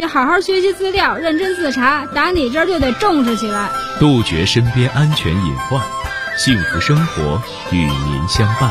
你好好学习资料，认真自查，打你这儿就得重视起来， 杜绝身边安全隐患，幸福生活与您相伴。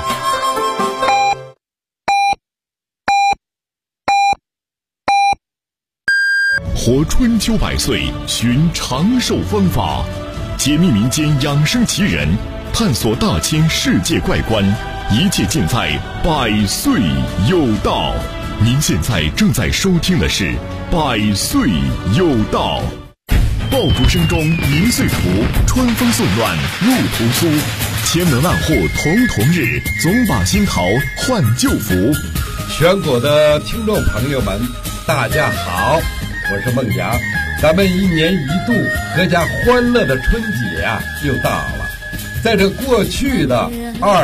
活春秋百岁，寻长寿方法，解密民间养生奇人，探索大千世界怪观，一切尽在百岁有道。您现在正在收听的是百岁有道。爆竹声中一岁除，春风送暖入屠苏，千门万户曈曈日，总把新桃换旧符。 全国的听众朋友们，大家好，我是孟阳。咱们一年一度阖家欢乐的春节又到了。在这过去的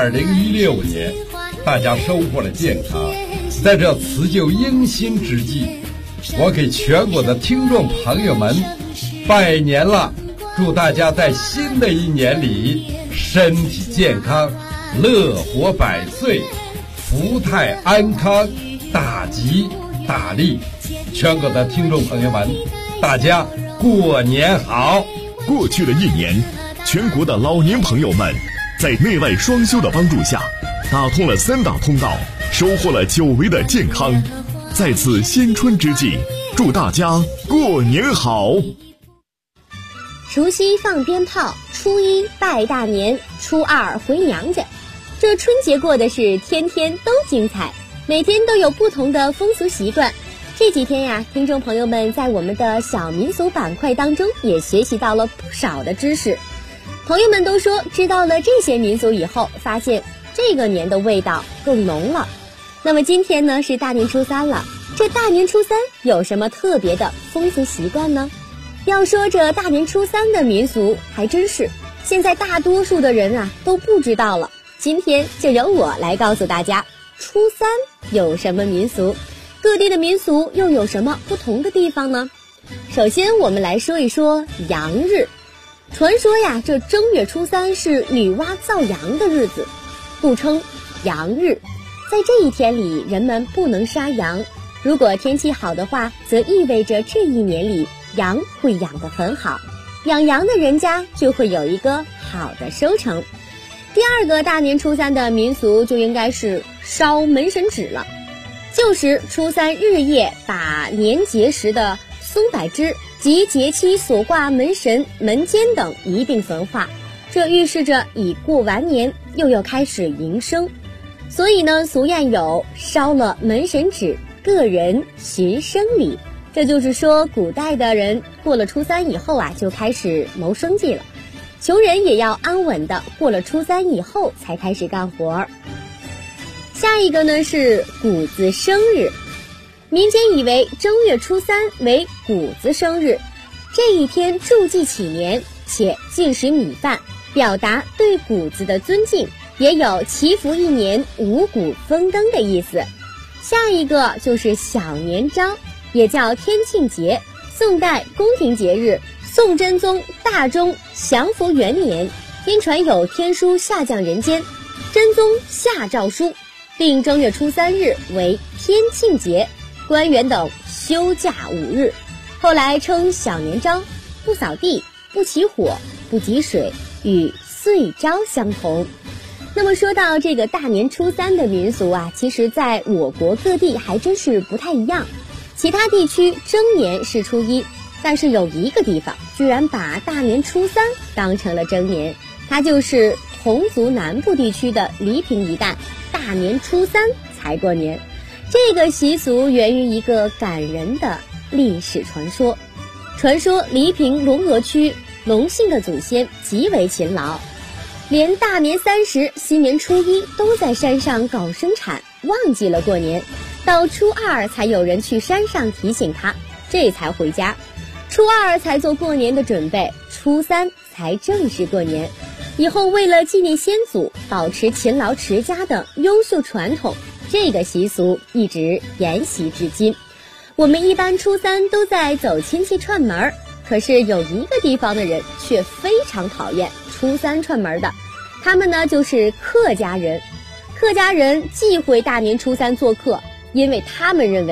2016年，大家收获了健康。在这辞旧迎新之际，我给全国的听众朋友们拜年了，祝大家在新的一年里身体健康，乐活百岁，福泰安康，大吉大利。全国的听众朋友们，大家过年好。 过去的一年，全国的老年朋友们在内外双修的帮助下，打通了3大通道，收获了久违的健康。在此新春之际，祝大家过年好。 除夕放鞭炮，初一拜大年，初二回娘家。这春节过的是天天都精彩，每天都有不同的风俗习惯。这几天呀，听众朋友们在我们的小民俗板块当中也学习到了不少的知识。朋友们都说，知道了这些民俗以后，发现这个年的味道更浓了。那么今天呢是大年初三了，这大年初三有什么特别的风俗习惯呢？要说这大年初三的民俗，还真是现在大多数的人都不知道了。今天就由我来告诉大家，初三有什么民俗，各地的民俗又有什么不同的地方呢？首先我们来说一说羊日。传说呀，这正月初三是女娲造羊的日子，故称羊日。在这一天里，人们不能杀羊，如果天气好的话，则意味着这一年里羊会养得很好，养羊的人家就会有一个好的收成。第二个大年初三的民俗就应该是烧门神纸了。旧时初三日夜，把年节时的松柏枝及节期所挂门神、门监等一并焚化，这预示着已过完年，又要开始迎生。所以呢，俗谚有烧了门神纸，个人寻生礼。这就是说，古代的人过了初三以后就开始谋生计了，穷人也要安稳的过了初三以后才开始干活。下一个呢是谷子生日。民间以为正月初三为谷子生日，这一天祝祭祈年，且进食米饭，表达对谷子的尊敬，也有祈福一年五谷丰登的意思。下一个就是小年朝，也叫天庆节，宋代宫廷节日。宋真宗大中祥符元年，因传有天书下降人间，真宗下诏书，定正月初三日为天庆节，官员等休假5日。后来称小年朝，不扫地，不起火，不汲水，与岁朝相同。那么说到这个大年初三的民俗其实在我国各地还真是不太一样。其他地区正年是初一，但是有一个地方居然把大年初三当成了正年，它就是侗族南部地区的黎平一带，大年初三才过年。这个习俗源于一个感人的历史传说。传说黎平龙峨区龙姓的祖先极为勤劳，连大年30、新年初一都在山上搞生产，忘记了过年，到初二才有人去山上提醒他，这才回家。初二才做过年的准备，初三才正式过年。以后为了纪念先祖，保持勤劳持家的优秀传统，这个习俗一直沿袭至今。我们一般初三都在走亲戚串门，可是有一个地方的人却非常讨厌初三串门的，他们呢就是客家人。客家人忌讳大年初三做客，因为他们认为大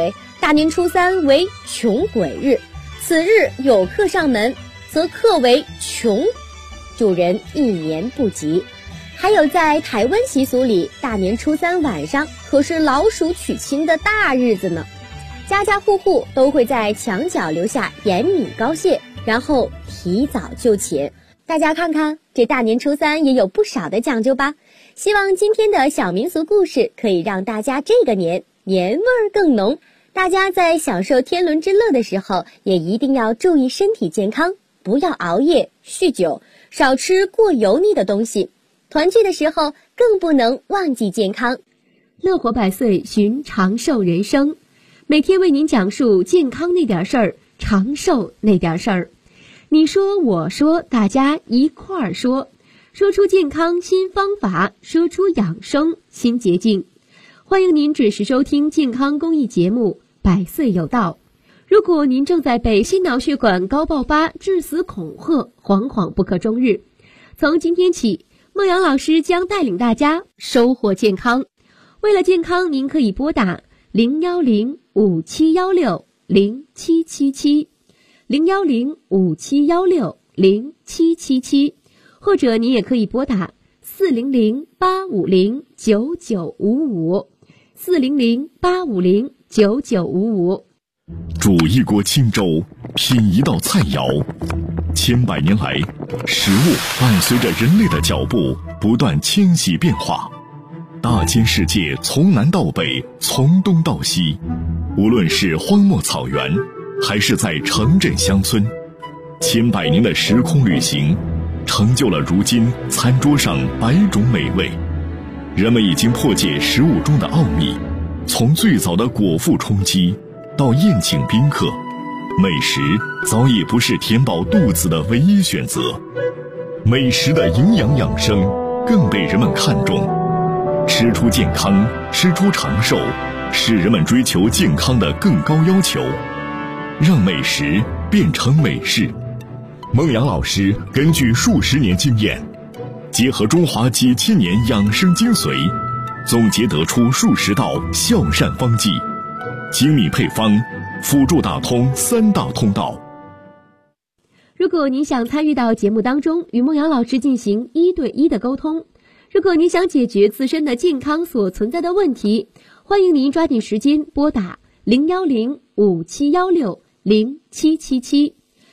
大年初三为穷鬼日，此日有客上门，则客为穷，主人一年不吉。还有在台湾习俗里，大年初三晚上可是老鼠娶亲的大日子呢，家家户户都会在墙角留下盐米糕蟹，然后提早就寝。大家看看，这大年初三也有不少的讲究吧。希望今天的小民俗故事可以让大家这个年味儿更浓。大家在享受天伦之乐的时候，也一定要注意身体健康，不要熬夜、酗酒，少吃过油腻的东西。团聚的时候更不能忘记健康。 乐活百岁，寻长寿人生，每天为您讲述健康那点事儿，长寿那点事儿。你说我说，大家一块儿说，说出健康新方法，说出养生新捷径。欢迎您准时收听健康公益节目《百岁有道》。如果您正在被心脑血管高爆发致死恐吓，惶惶不可终日，从今天起，孟阳老师将带领大家收获健康。为了健康，您可以拨打010-5716-0777 010-5716-0777，或者您也可以拨打400-850-9955 400-850-9955。 煮一锅清粥，品一道菜肴，千百年来，食物伴随着人类的脚步不断迁徙变化。大千世界从南到北，从东到西，无论是荒漠草原，还是在城镇乡村，千百年的时空旅行，成就了如今餐桌上百种美味。人们已经破解食物中的奥秘，从最早的果腹充饥到宴请宾客，美食早已不是填饱肚子的唯一选择，美食的营养养生更被人们看重。吃出健康，吃出长寿，是人们追求健康的更高要求。让美食变成美事。孟阳老师根据数十年经验，结合中华几千年养生精髓，总结得出数十道孝善方剂，精密配方，辅助打通三大通道。 如果您想参与到节目当中，与孟阳老师进行1对1的沟通，如果您想解决自身的健康所存在的问题，欢迎您抓紧时间拨打010-5716-0777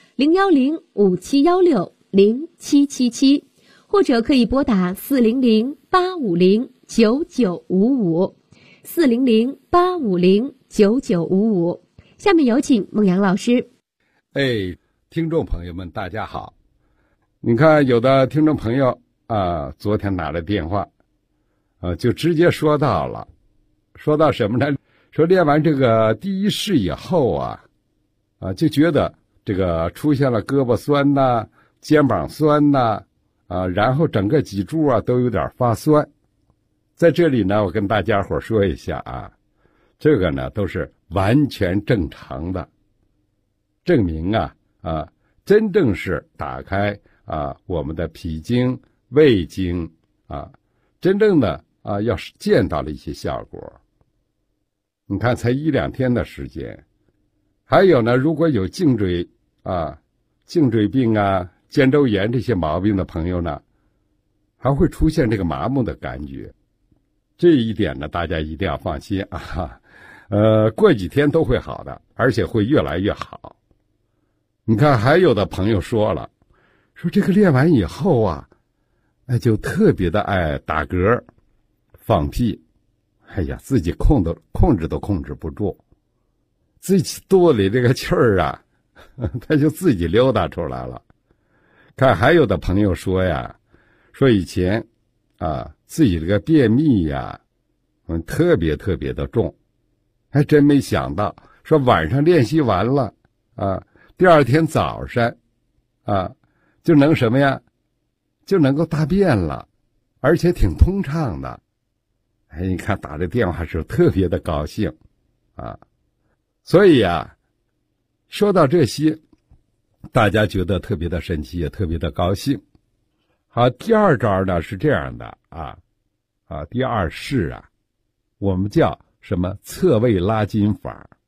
010-5716-0777，或者可以拨打400-850-9955 400-850-9955。下面有请孟阳老师。 听众朋友们大家好。你看有的听众朋友昨天打了电话就直接说到什么呢？说练完这个第一式以后就觉得这个出现了胳膊酸呐、肩膀酸呐然后整个脊柱都有点发酸。在这里呢，我跟大家伙说一下这个呢都是完全正常的，证明真正是打开我们的脾经、胃经真正的要是见到了一些效果。你看才1-2天的时间。还有呢，如果有颈椎病肩周炎这些毛病的朋友呢，还会出现这个麻木的感觉。这一点呢，大家一定要放心过几天都会好的，而且会越来越好。你看还有的朋友说这个练完以后就特别的爱打嗝、放屁，自己控制都控制不住，自己肚里这个气儿他就自己溜达出来了。看还有的朋友说以前自己这个便秘特别特别的重，还真没想到说晚上练习完了第二天早上就能什么呀，就能够大便了，而且挺通畅的。你看打这电话时特别的高兴所以说到这些，大家觉得特别的神奇，也特别的高兴。好，第二招呢是这样的第二式我们叫什么侧位拉筋法。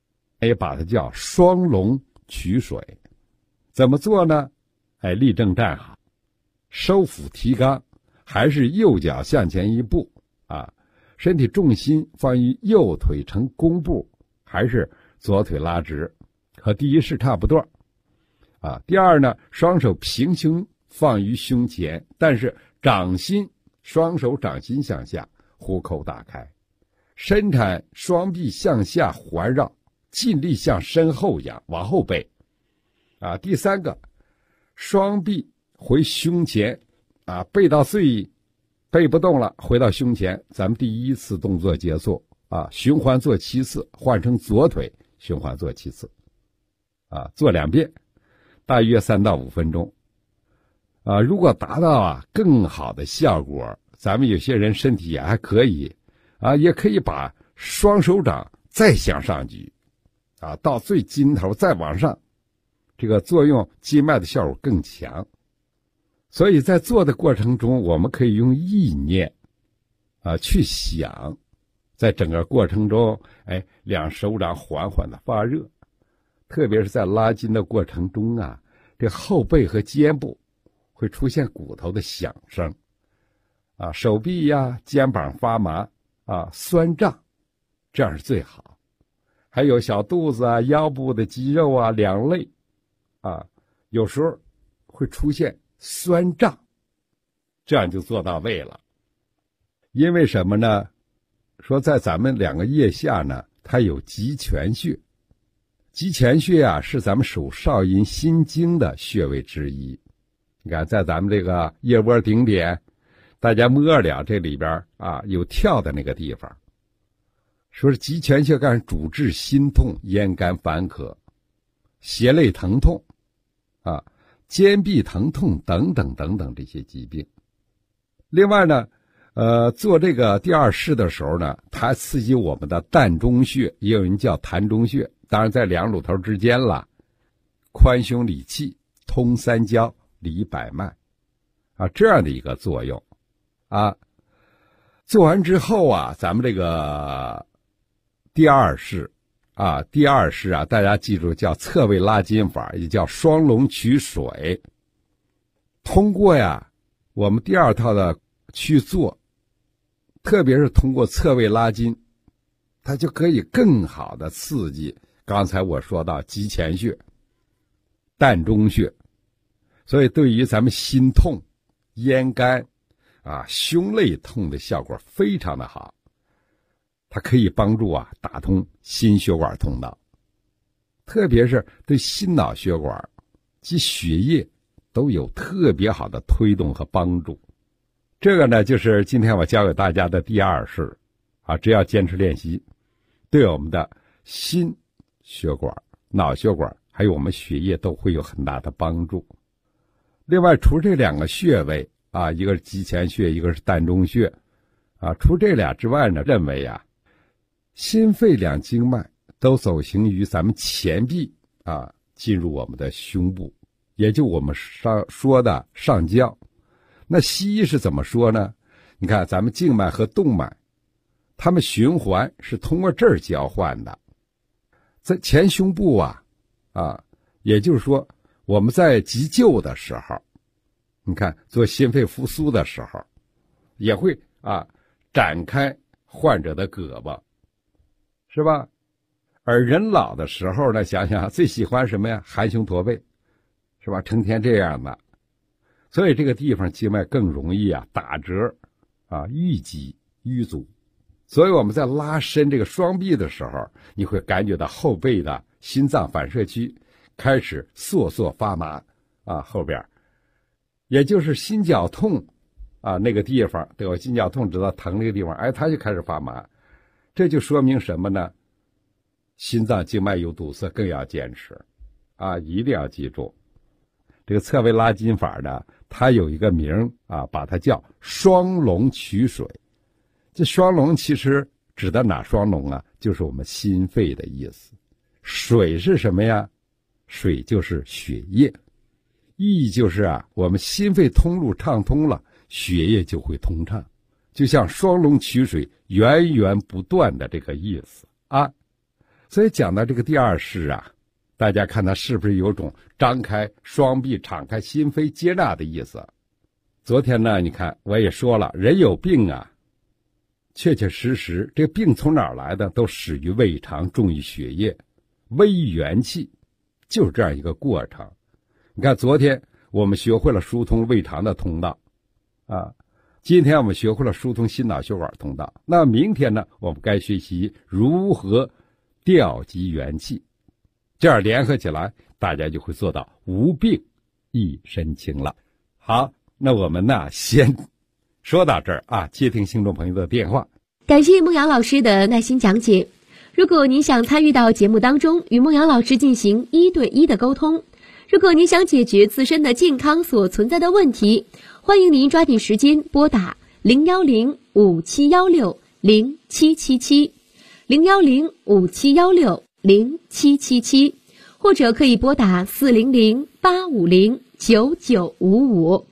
也把它叫双龙取水。怎么做呢？立正站好，收腹提肛，还是右脚向前一步身体重心放于右腿呈弓步，还是左腿拉直，和第一式差不多第二呢，双手平胸放于胸前，但是双手掌心向下，虎口打开，伸展双臂向下环绕，尽力向身后仰，往后背第三个，双臂回胸前背到最背不动了，回到胸前，咱们第一次动作结束循环做7次，换成左腿循环做7次做2遍，大约3到5分钟如果达到更好的效果，咱们有些人身体也还可以也可以把双手掌再向上举到最尽头再往上，这个作用经脉的效果更强。所以在做的过程中，我们可以用意念去想，在整个过程中两手掌缓缓的发热，特别是在拉筋的过程中这后背和肩部会出现骨头的响声手臂肩膀发麻酸胀，这样是最好。还有小肚子腰部的肌肉两肋有时候会出现酸胀，这样就做到位了。因为什么呢？说在咱们2个腋下呢，它有极泉穴。极泉穴是咱们手少阴心经的穴位之一。你看在咱们这个腋窝顶点，大家摸了这里边有跳的那个地方，说是极泉穴干主治心痛、咽干烦渴、胁肋疼痛肩臂疼痛等等等等这些疾病。另外呢做这个第2式的时候呢，它刺激我们的膻中穴，也有人叫膻中穴，当然在2乳头之间了，宽胸理气，通三焦，理百脉这样的一个作用做完之后咱们这个第2式大家记住叫侧位拉筋法，也叫双龙取水。通过我们第2套的去做，特别是通过侧位拉筋，它就可以更好的刺激刚才我说到极泉穴、膻中穴，所以对于咱们心痛、咽干胸肋痛的效果非常的好。它可以帮助打通心血管通道，特别是对心脑血管及血液都有特别好的推动和帮助。这个呢，就是今天我教给大家的第2式只要坚持练习，对我们的心血管、脑血管还有我们血液都会有很大的帮助。另外除这2个穴位一个是极泉穴，一个是膻中穴除这俩之外呢，认为心肺2经脉都走行于咱们前臂进入我们的胸部，也就我们说的上焦。那西医是怎么说呢？你看咱们静脉和动脉，它们循环是通过这儿交换的。在前胸部也就是说我们在急救的时候，你看做心肺复苏的时候也会展开患者的胳膊，是吧？而人老的时候呢，想想最喜欢什么呀？含胸驼背，是吧？成天这样的，所以这个地方经脉更容易打折淤积淤阻。所以我们在拉伸这个双臂的时候，你会感觉到后背的心脏反射区开始瑟瑟发麻后边也就是心绞痛那个地方，对我心绞痛知道疼那个地方它就开始发麻。这就说明什么呢？心脏经脉有堵塞，更要坚持一定要记住这个侧位拉筋法呢，它有一个名把它叫双龙取水。这双龙其实指的哪双龙就是我们心肺的意思。水是什么呀？水就是血液，意义就是我们心肺通路畅通了，血液就会通畅，就像双龙取水源源不断的这个意思所以讲到这个第二世啊，大家看他是不是有种张开双臂、敞开心扉、接纳的意思？昨天呢，你看我也说了，人有病啊，确确实实，这个病从哪儿来的？都始于胃肠，重于血液，微于元气，就是这样一个过程。你看，昨天我们学会了疏通胃肠的通道，今天我们学会了疏通心脑血管通道。那明天呢，我们该学习如何调集元气，这样联合起来，大家就会做到无病一身轻了。好，那我们呢，先说到这儿啊，接听听众朋友的电话。 感谢孟阳老师的耐心讲解。如果您想参与到节目当中，与孟阳老师进行1对1的沟通，如果您想解决自身的健康所存在的问题，欢迎您抓紧时间拨打010-5716-0777 010-5716-0777，或者可以拨打400-850-9955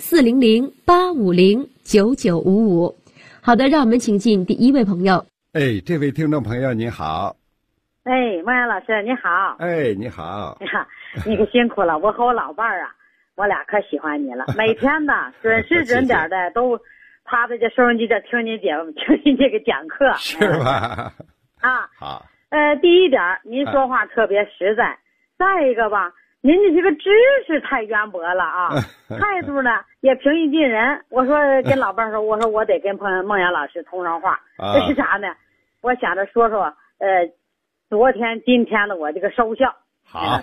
400-850-9955。好的，让我们请进第一位朋友。 这位听众朋友您好。 孟阳老师你好。 你好。 你可辛苦了，我和我老伴儿啊，我俩可喜欢你了，每天呢准时准点的都趴在这收音机这听您这个讲课， 是吧？好。 第一点，您说话特别实在，再一个吧，您这个知识太渊博了啊，态度呢也平易近人。我说跟老伴儿说，我说我得跟孟阳老师通上话，这是啥呢？我想着说昨天今天的我这个收效。 好，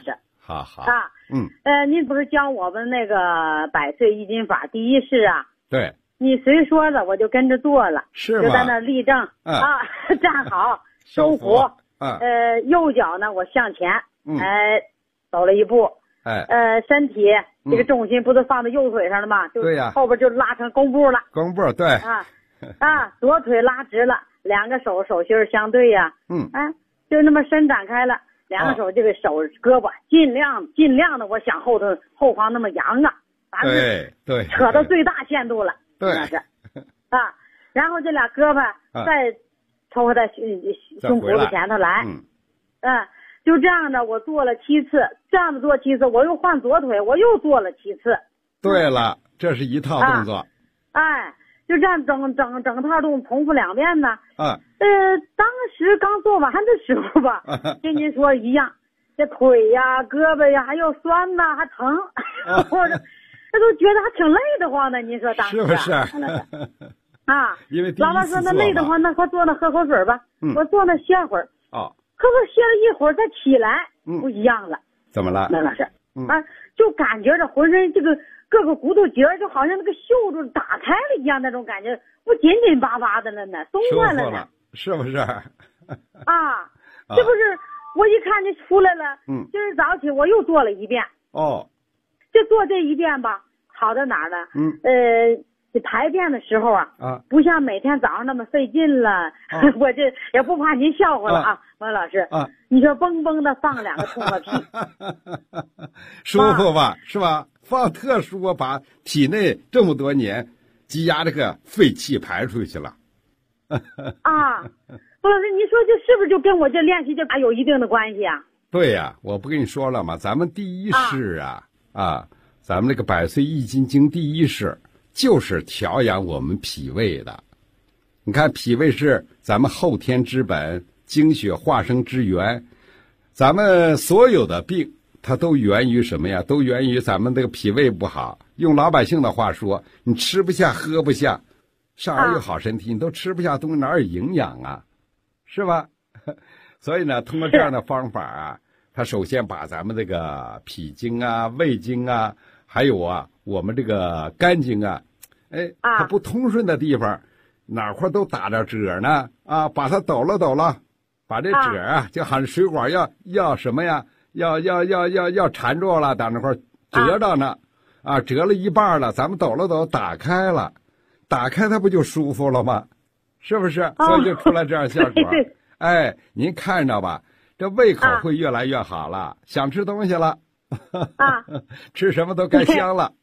您不是教我们那个百岁易筋法第一式啊？ 对。 你随说的我就跟着做了， 是吗？ 就在那立正站好，收腹，右脚呢我向前，走了一步，身体这个重心不是放在右腿上了吗？ 对呀， 后边就拉成弓步了。 弓步，对。 左腿拉直了，两个手心相对呀，就那么伸展开了。两个手这个手胳膊尽量的我想后方那么扬啊， 对， 扯到最大限度了， 对， 那是然后这俩胳膊再抽回到胸脯子前头来，就这样的我做了7次，这样的做7次，我又换左腿，我又做了7次。 对了，这是一套动作。 就这样整套动重复2遍呢。当时刚做完的时候吧，跟您说一样，这腿呀、胳膊呀还要酸呐，还疼，或者这都觉得还挺累得慌的。您说当时是不是？ 因为老板说那累得慌，那快坐那喝口水吧。我坐那歇会儿。喝歇了一会儿再起来，不一样了。 怎么了？ 那老师，就感觉这浑身这个各个骨头节就好像那个袖子打开了一样，那种感觉不紧紧巴巴的了呢，松快了呢， 是不是？ 这不是我一看就出来了。今儿早起我又做了1遍。就做这1遍吧，好在哪儿呢？这排便的时候不像每天早上那么费劲了。我这也不怕您笑话了王老师。你说嘣嘣的放2个痛快屁， 舒服吧？是吧？放特殊，把体内这么多年积压这个废气排出去了。 王老师，你说这是不是就跟我这练习这有一定的关系啊？ 对呀，我不跟你说了吗？咱们第一式咱们这个百岁易筋经第一式就是调养我们脾胃的。你看，脾胃是咱们后天之本，精血化生之源，咱们所有的病它都源于什么呀？都源于咱们这个脾胃不好。用老百姓的话说，你吃不下喝不下，少儿有好身体，你都吃不下东西，哪有营养啊？是吧？所以呢，通过这样的方法它首先把咱们这个脾经胃经还有我们这个肝经它不通顺的地方，哪块都打着褶呢把它抖了，把这褶就好像水管要什么呀？要缠住了，打那块折着呢折了一半了，咱们抖了，打开了，打开它不就舒服了吗？是不是？所以就出来这样效果。您看着吧，这胃口会越来越好了，想吃东西了吃什么都该香了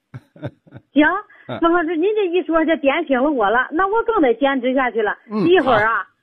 行，孟老师，您这一说，这点醒了我了，那我更得坚持下去了。一会儿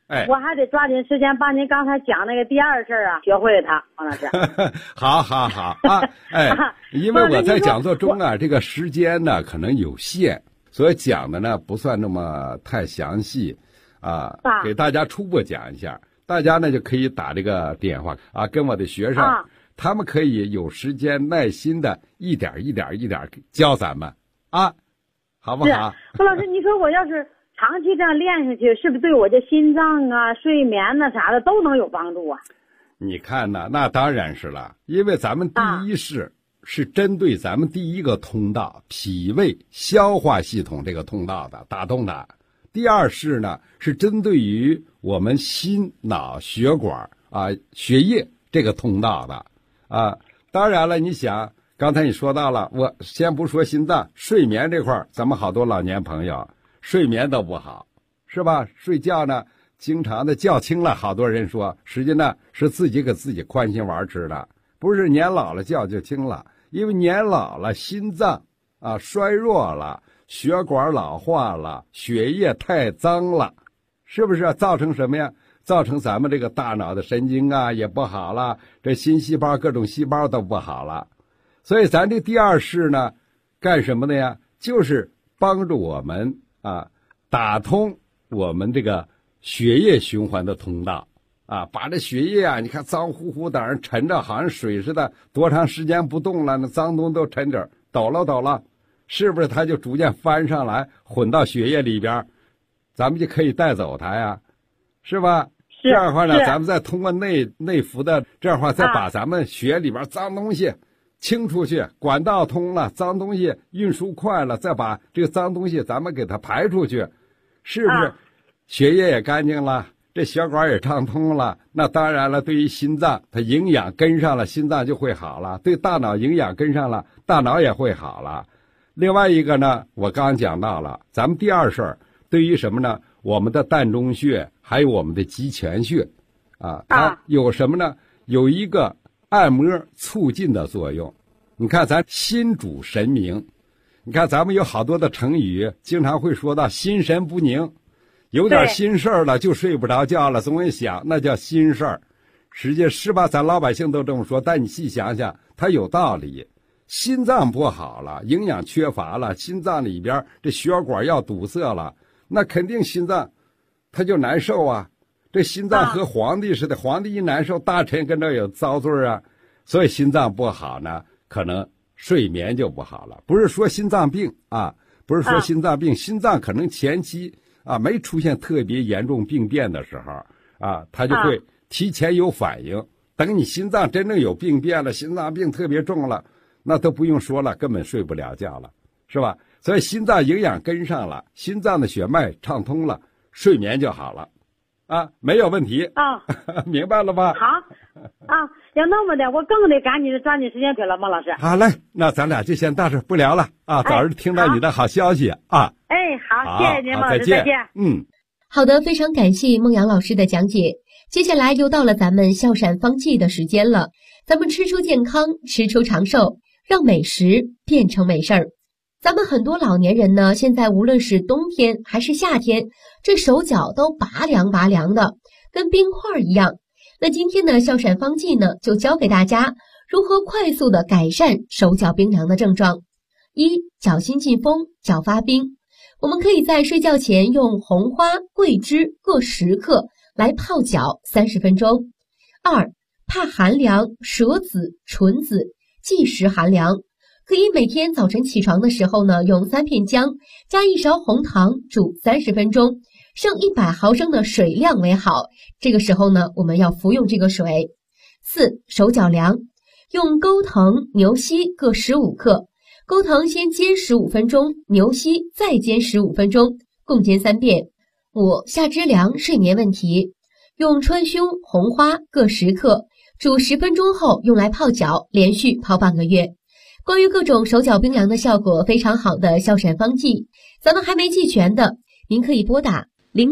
我还得抓紧时间把您刚才讲那个第二事啊学会它，王老师。 好啊，因为我在讲座中啊，这个时间呢可能有限，所以讲的呢不算那么太详细啊，给大家初步讲一下。大家呢就可以打这个电话啊，跟我的学生，他们可以有时间耐心的一点教咱们啊，好不好？ 王老师，你说我要是长期这样练下去，是不是对我这心脏啊、睡眠呐啥的都能有帮助啊？ 你看呢，那当然是了，因为咱们第一式是针对咱们第一个通道脾胃消化系统这个通道的打通的。第二式呢是针对于我们心脑血管啊血液这个通道的啊。当然了，你想刚才你说到了，我先不说心脏，睡眠这块咱们好多老年朋友睡眠都不好，是吧？睡觉呢经常的觉轻了，好多人说实际呢是自己给自己宽心丸吃的，不是年老了觉就轻了，因为年老了心脏啊衰弱了，血管老化了，血液太脏了，是不是造成什么呀？造成咱们这个大脑的神经啊也不好了，这心细胞各种细胞都不好了。所以咱这第二式呢干什么的呀？就是帮助我们啊打通我们这个血液循环的通道啊，把这血液啊你看脏乎乎的人沉着，好像水似的，多长时间不动了，那脏东西都沉着抖了，是不是它就逐渐翻上来混到血液里边，咱们就可以带走它呀，是吧？这样的话呢，咱们再通过内服的，这样的话再把咱们血里边脏东西清出去，管道通了，脏东西运输快了，再把这个脏东西咱们给它排出去，是不是血液也干净了，这血管也畅通了？那当然了，对于心脏它营养跟上了，心脏就会好了，对大脑营养跟上了，大脑也会好了。另外一个呢，我刚刚讲到了，咱们第二事儿对于什么呢？我们的膻中穴还有我们的极泉穴啊，它有什么呢？有一个按摩促进的作用。你看咱心主神明，你看咱们有好多的成语经常会说到心神不宁，有点心事儿了就睡不着觉了，总会想，那叫心事儿。实际是吧，咱老百姓都这么说，但你细想想它有道理。心脏不好了，营养缺乏了，心脏里边这血管要堵塞了，那肯定心脏它就难受啊。这心脏和皇帝似的，皇帝一难受，大臣跟着有遭罪啊。所以心脏不好呢，可能睡眠就不好了。不是说心脏病啊，不是说心脏病，心脏可能前期啊没出现特别严重病变的时候啊，它就会提前有反应。等你心脏真正有病变了，心脏病特别重了，那都不用说了，根本睡不了觉了，是吧？所以心脏营养跟上了，心脏的血脉畅通了，睡眠就好了，啊，没有问题啊，明白了吧？ 好，啊，要那么的，我更得赶紧抓紧时间去了，孟老师。 好嘞，那咱俩就先到这儿不聊了啊，早日听到你的好消息啊。 哎，好，谢谢您，孟老师，再见。 好的，非常感谢孟阳老师的讲解。接下来又到了咱们笑闪方剂的时间了，咱们吃出健康，吃出长寿，让美食变成美事儿。咱们很多老年人呢，现在无论是冬天还是夏天，这手脚都拔凉的，跟冰块一样。那今天呢，笑闪方剂呢，就教给大家如何快速的改善手脚冰凉的症状。一、脚心进风，脚发冰。我们可以在睡觉前用红花、桂枝各10克来泡脚30分钟。二、怕寒凉，舌紫、唇紫，忌食寒凉。可以每天早晨起床的时候呢，用3片姜加1勺红糖煮30分钟，剩100毫升的水量为好。这个时候呢，我们要服用这个水。4、手脚凉，用钩藤、牛膝各15克，钩藤先煎15分钟，牛膝再煎15分钟，共煎3遍。5、下肢凉，睡眠问题，用川芎、红花各10克，煮10分钟后用来泡脚，连续泡半个月。关于各种手脚冰凉的效果非常好的笑闪方剂，咱们还没记全的，您可以拨打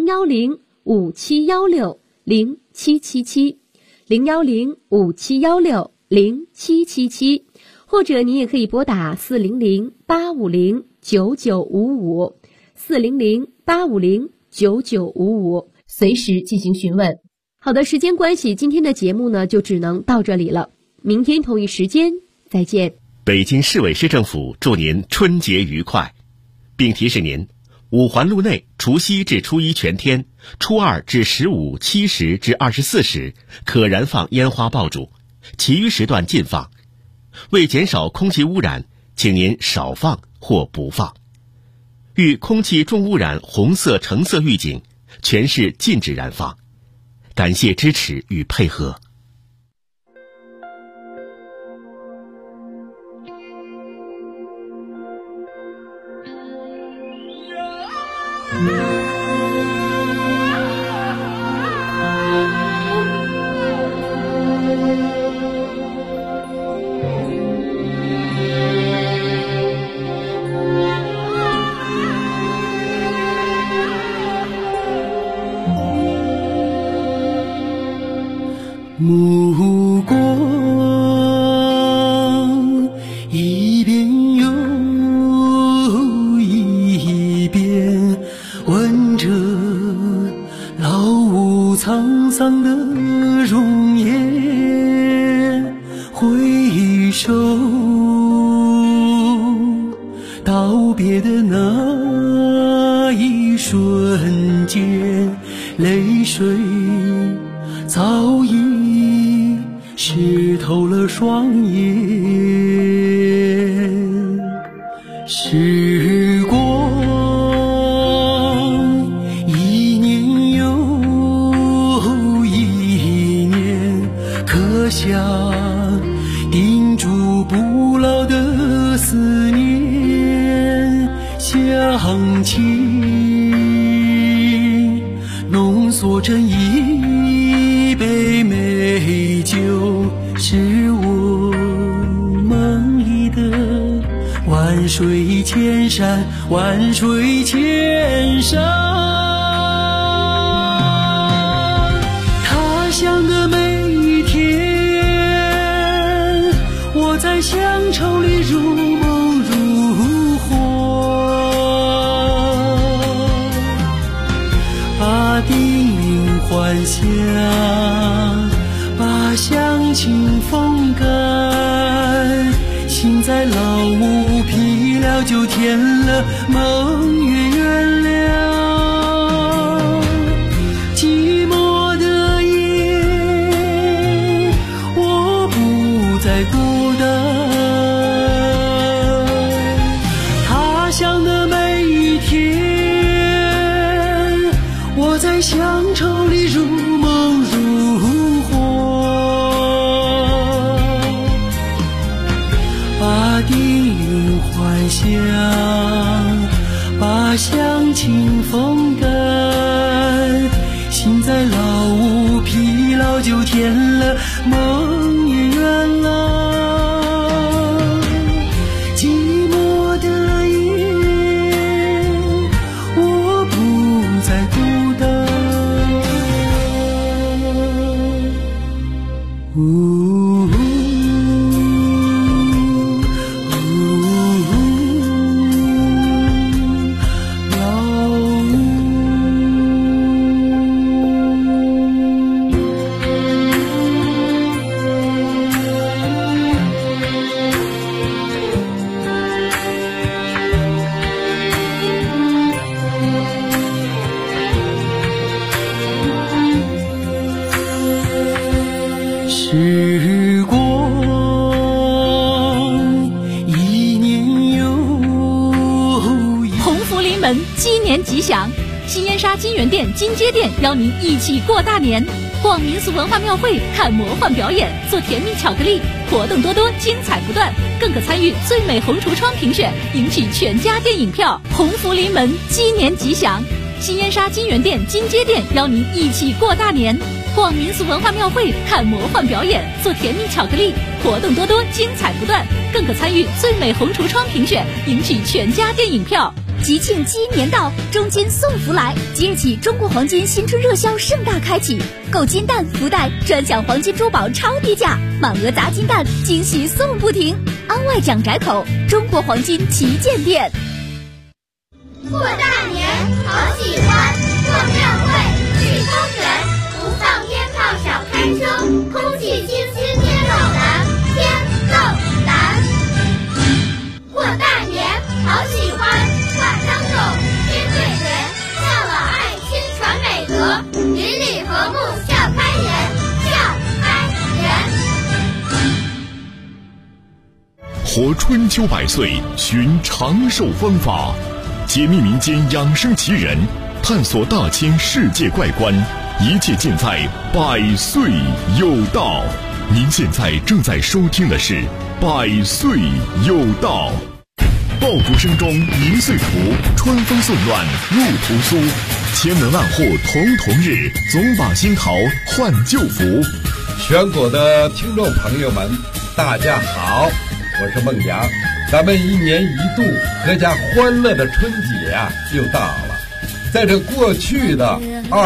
010-5716-0777 010-5716-0777，或者您也可以拨打400-850-9955 400-850-9955。 随时进行询问。好的，时间关系，今天的节目呢就只能到这里了。明天同一时间再见。 北京市委市政府祝您春节愉快，并提示您，五环路内除夕至初一全天，初二至15、7时至24时可燃放烟花爆竹，其余时段禁放。为减少空气污染，请您少放或不放。遇空气重污染红色、橙色预警，全市禁止燃放。感谢支持与配合。 目光一遍又一遍问着老屋沧桑的容颜，回首道别的那一瞬间，泪水早已湿透了双眼。时光一年又一年，刻下钉住不老的思念。乡情浓缩成一杯美酒，是我梦里的万水千山，万水千山。他乡的每一天，我在乡愁里如梦如幻，把叮咛还乡，把乡情风干，心在老屋疲了就填了，梦也圆了。寂寞的夜，我不再孤单。他乡的每一天，我在乡愁里如梦如幻，把叮咛还乡，把乡情风干，心在老屋疲劳就填了，梦也圆了。寂寞的夜，我不再孤单。时光一年又一年。 鸿福临门，鸡年吉祥！新燕莎金源店、金街店邀您一起过大年，逛民俗文化庙会，看魔幻表演，做甜蜜巧克力，活动多多，精彩不断，更可参与最美红橱窗评选，赢取全家电影票。鸿福临门，鸡年吉祥！新燕莎金源店、金街店邀您一起过大年，逛民俗文化庙会，看魔幻表演，做甜蜜巧克力，活动多多，精彩不断，更可参与最美红橱窗评选，赢取全家电影票。 吉庆鸡年到，中金送福来！即日起，中国黄金新春热销盛大开启，购金蛋、福袋专享黄金珠宝超低价，满额砸金蛋，惊喜送不停。安外蒋宅口中国黄金旗舰店。 过大年好喜欢，逛庙会去。 声，空气清新天漏蓝，天漏蓝。过大年好喜欢，挂灯笼，贴对联，笑了爱心传美德，邻里和睦笑开颜，笑开颜。 活春秋百岁，寻长寿方法，解密民间养生奇人，探索大千世界怪观，一切尽在百岁有道。您现在正在收听的是百岁有道。爆竹声中迎岁图，春风送暖入屠苏，千门万户曈曈日，总把新桃换旧符。 全国的听众朋友们，大家好，我是孟阳。咱们一年一度阖家欢乐的春节啊又到了。在这过去的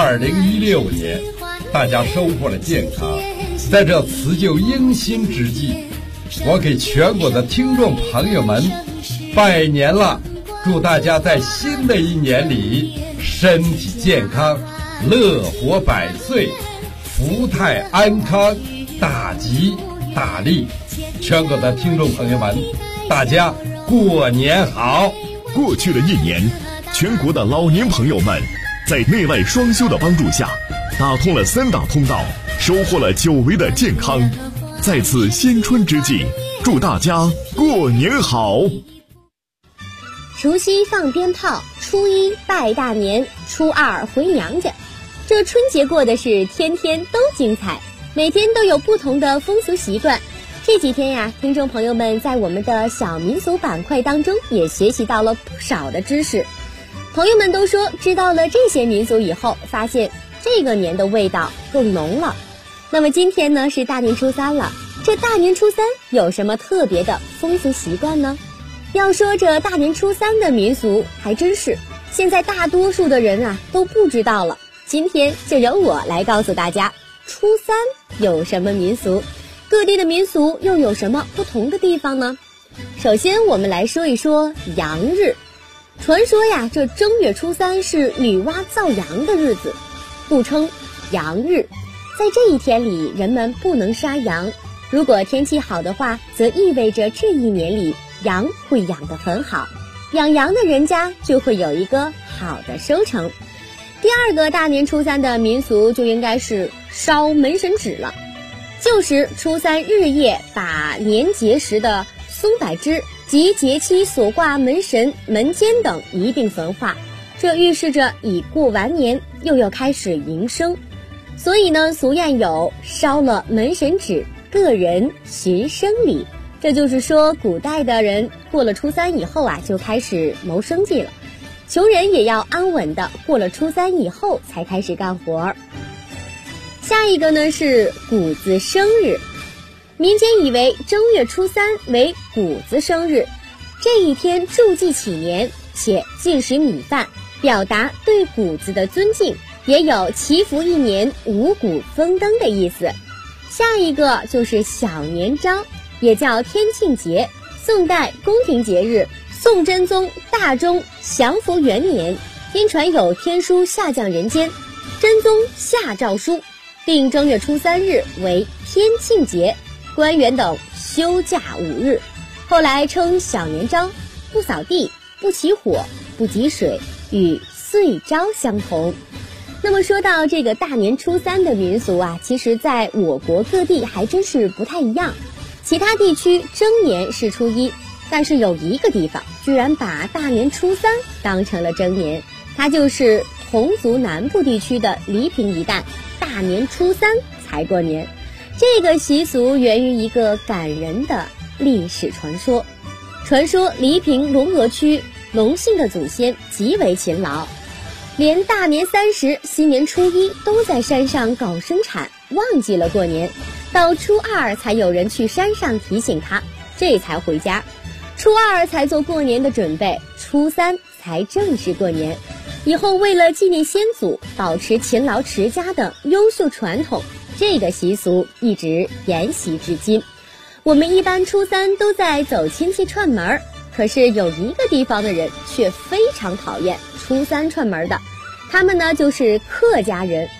2016年，大家收获了健康。在这辞旧迎新之际，我给全国的听众朋友们拜年了，祝大家在新的一年里身体健康，乐活百岁，福泰安康，大吉大利。全国的听众朋友们，大家过年好。 过去的一年，全国的老年朋友们在内外双修的帮助下，打通了3大通道，收获了久违的健康。在此新春之际，祝大家过年好。 除夕放鞭炮，初一拜大年，初二回娘家。这春节过的是天天都精彩，每天都有不同的风俗习惯。这几天呀，听众朋友们在我们的小民俗板块当中也学习到了不少的知识。朋友们都说，知道了这些民俗以后，发现这个年的味道更浓了。那么今天呢是大年初三了，这大年初三有什么特别的风俗习惯呢？要说这大年初三的民俗，还真是现在大多数的人啊都不知道了。今天就由我来告诉大家，初三有什么民俗，各地的民俗又有什么不同的地方呢？首先我们来说一说羊日。传说呀，这正月初三是女娲造羊的日子，故称羊日。在这一天里，人们不能杀羊，如果天气好的话，则意味着这一年里羊会养得很好，养羊的人家就会有一个好的收成。第二个大年初三的民俗就应该是烧门神纸了。旧时初三日夜，把年节时的松柏枝及节期所挂门神、门监等一并焚化，这预示着已过完年，又要开始迎生。所以呢，俗谚有烧了门神纸，个人寻生礼。这就是说，古代的人过了初三以后啊，就开始谋生计了。穷人也要安稳的过了初三以后才开始干活。下一个呢是谷子生日。民间以为正月初三为谷子生日，这一天祝祭祈年，且进食米饭，表达对谷子的尊敬，也有祈福一年五谷丰登的意思。下一个就是小年朝，也叫天庆节，宋代宫廷节日。宋真宗大中祥符元年，因传有天书下降人间，真宗下诏书，定正月初三日为天庆节，官员等休假5日。后来称小年朝，不扫地，不起火，不汲水，与岁朝相同。那么说到这个大年初三的民俗啊，其实在我国各地还真是不太一样。其他地区正年是初一，但是有一个地方居然把大年初三当成了正年，它就是侗族南部地区的黎平一带，大年初三才过年。这个习俗源于一个感人的历史传说。传说黎平龙峨区龙姓的祖先极为勤劳，连大年30、新年初一都在山上搞生产，忘记了过年，到初2才有人去山上提醒他，这才回家。初2才做过年的准备，初3才正式过年。以后为了纪念先祖，保持勤劳持家的优秀传统，这个习俗一直沿袭至今。我们一般初3都在走亲戚串门，可是有一个地方的人却非常讨厌初3串门的，他们呢就是客家人。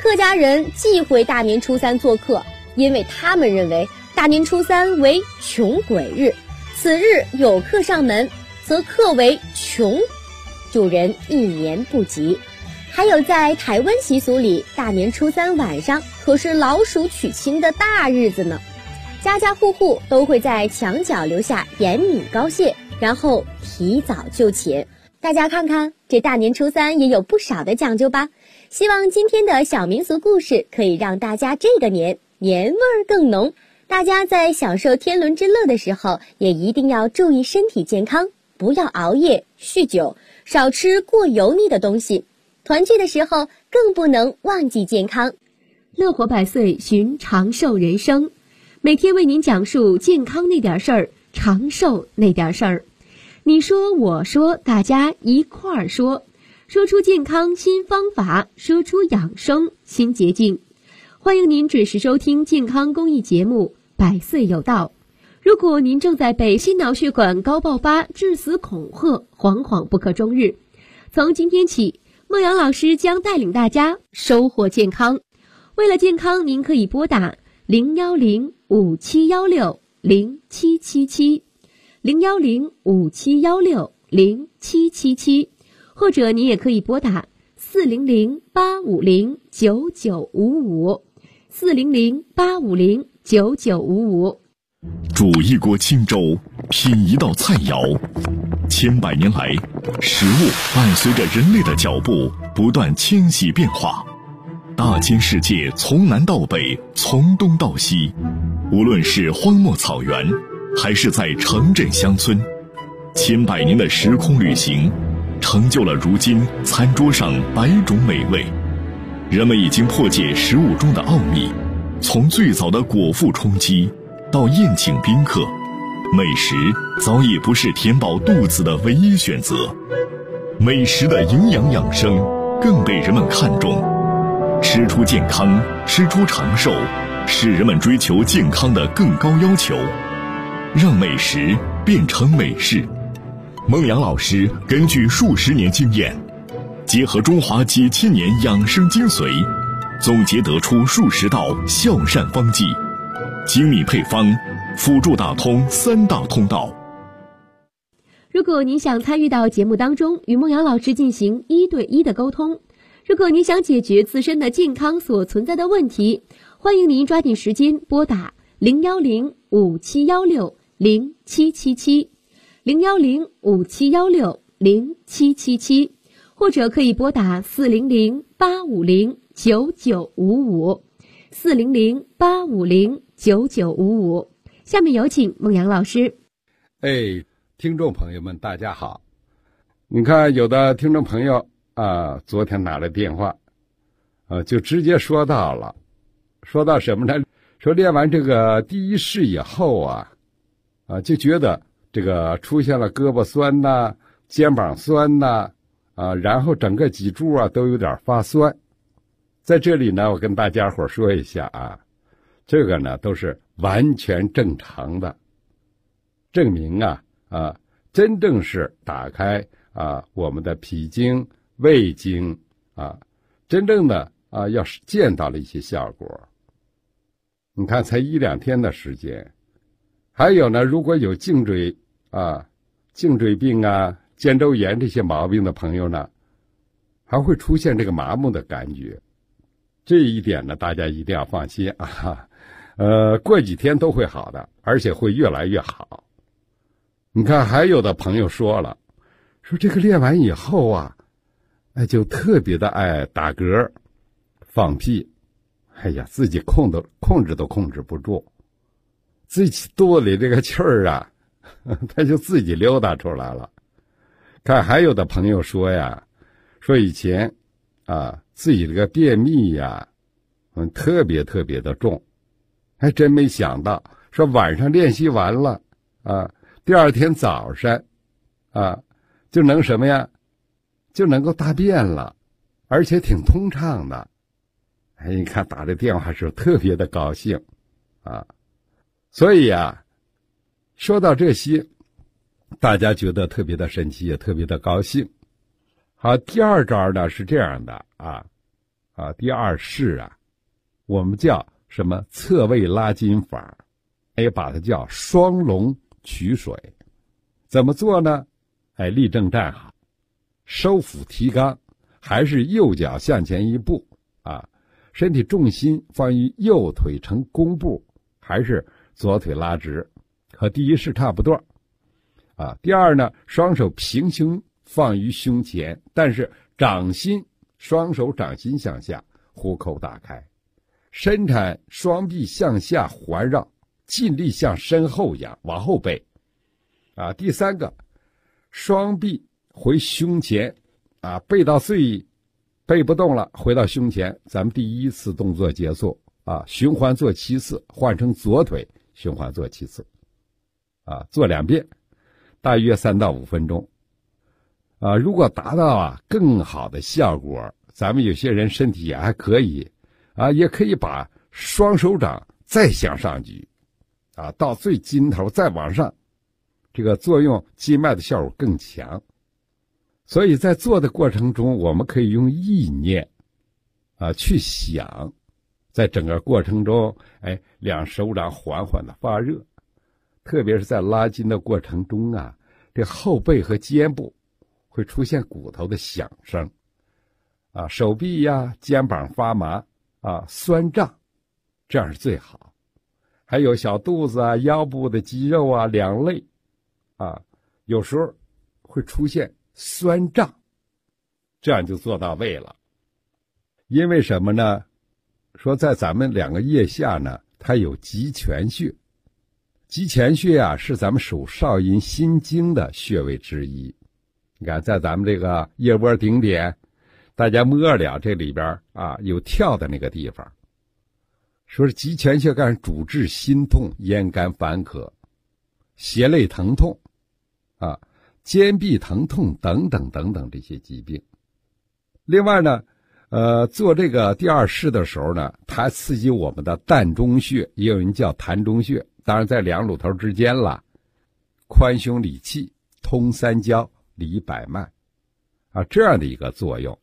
客家人忌讳大年初三做客，因为他们认为大年初三为穷鬼日，此日有客上门，则客为穷，主人一年不吉。还有在台湾习俗里，大年初三晚上可是老鼠娶亲的大日子呢，家家户户都会在墙角留下盐米糕蟹，然后提早就寝。大家看看，这大年初三也有不少的讲究吧。希望今天的小民俗故事可以让大家这个年味儿更浓。大家在享受天伦之乐的时候，也一定要注意身体健康，不要熬夜、酗酒，少吃过油腻的东西。团聚的时候更不能忘记健康。 乐活百岁，寻长寿人生，每天为您讲述健康那点事儿，长寿那点事儿。你说我说，大家一块儿说，说出健康新方法，说出养生新捷径。欢迎您准时收听健康公益节目《百岁有道》。如果您正在被心脑血管高爆发致死恐吓，惶惶不可终日，从今天起，孟阳老师将带领大家收获健康。为了健康，您可以拨打010-5716-0777，010-5716-0777，或者你也可以拨打400-850-9955，400-850-9955。 煮一锅清粥，品一道菜肴，千百年来，食物伴随着人类的脚步不断迁徙变化。大千世界从南到北，从东到西，无论是荒漠草原，还是在城镇乡村，千百年的时空旅行，成就了如今餐桌上百种美味。人们已经破解食物中的奥秘，从最早的果腹充饥到宴请宾客，美食早已不是填饱肚子的唯一选择，美食的营养养生更被人们看重。吃出健康，吃出长寿，是人们追求健康的更高要求。让美食变成美事。孟阳老师根据数十年经验，结合中华几千年养生精髓，总结得出数十道孝善方剂，精密配方，辅助打通三大通道。 如果您想参与到节目当中，与孟阳老师进行1对1的沟通，如果您想解决自身的健康所存在的问题，欢迎您抓紧时间拨打010-5716-0777，010-5716-0777，或者可以拨打400-850-9955，400-850-9955。下面有请孟阳老师。 听众朋友们大家好。你看有的听众朋友昨天打了电话就直接说到什么呢？说练完这个第一式以后就觉得这个出现了胳膊酸呐、肩膀酸呐然后整个脊柱都有点发酸。在这里呢，我跟大家伙说一下这个呢都是完全正常的，证明真正是打开我们的脾经、胃经真正的要是见到了一些效果。你看才1-2天的时间。还有呢，如果有颈椎病肩周炎这些毛病的朋友呢，还会出现这个麻木的感觉。这一点呢，大家一定要放心过几天都会好的，而且会越来越好。你看还有的朋友说这个练完以后就特别的爱打嗝、放屁，自己控制都控制不住，自己肚里这个气儿他就自己溜达出来了。看还有的朋友说以前自己这个便秘特别特别的重，还真没想到说晚上练习完了第二天早上就能什么呀，就能够大便了，而且挺通畅的。你看打这电话时候特别的高兴所以说到这些，大家觉得特别的神奇，也特别的高兴。好，第二招呢是这样的第二式啊，我们叫什么侧位拉筋法，也把它叫双龙取水。怎么做呢？立正站好，收腹提肛，还是右脚向前一步身体重心放于右腿呈弓步，还是左腿拉直，和第一式差不多第二呢，双手平胸放于胸前，但是双手掌心向下，虎口打开，伸展双臂向下环绕，尽力向身后仰，往后背第三个，双臂回胸前背到背不动了，回到胸前，咱们第一次动作结束循环做7次，换成左腿循环做7次做2遍，大约3到5分钟如果达到更好的效果，咱们有些人身体也还可以也可以把双手掌再向上举到最筋头再往上，这个作用筋脉的效果更强。所以在做的过程中，我们可以用意念去想，在整个过程中两手掌缓缓的发热，特别是在拉筋的过程中这后背和肩部会出现骨头的响声手臂肩膀发麻酸胀，这样是最好。还有小肚子腰部的肌肉两肋有时候会出现酸胀，这样就做到位了。因为什么呢？说在咱们2个腋下呢，它有极泉穴。极泉穴是咱们手少阴心经的穴位之一。你看在咱们这个腋窝顶点，大家摸了这里边有跳的那个地方，说是极泉穴干主治心痛、咽干烦渴、胁肋疼痛肩臂疼痛等等等等这些疾病。另外呢做这个第二式的时候呢，它刺激我们的膻中穴，也有人叫膻中穴，当然在2乳头之间了，宽胸理气，通三焦，理百脉这样的一个作用